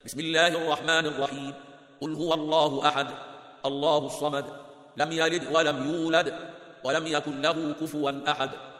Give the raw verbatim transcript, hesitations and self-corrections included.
بسم الله الرحمن الرحيم. قل هو الله أحد الله الصمد لم يلد ولم يولد ولم يكن له كفوا أحد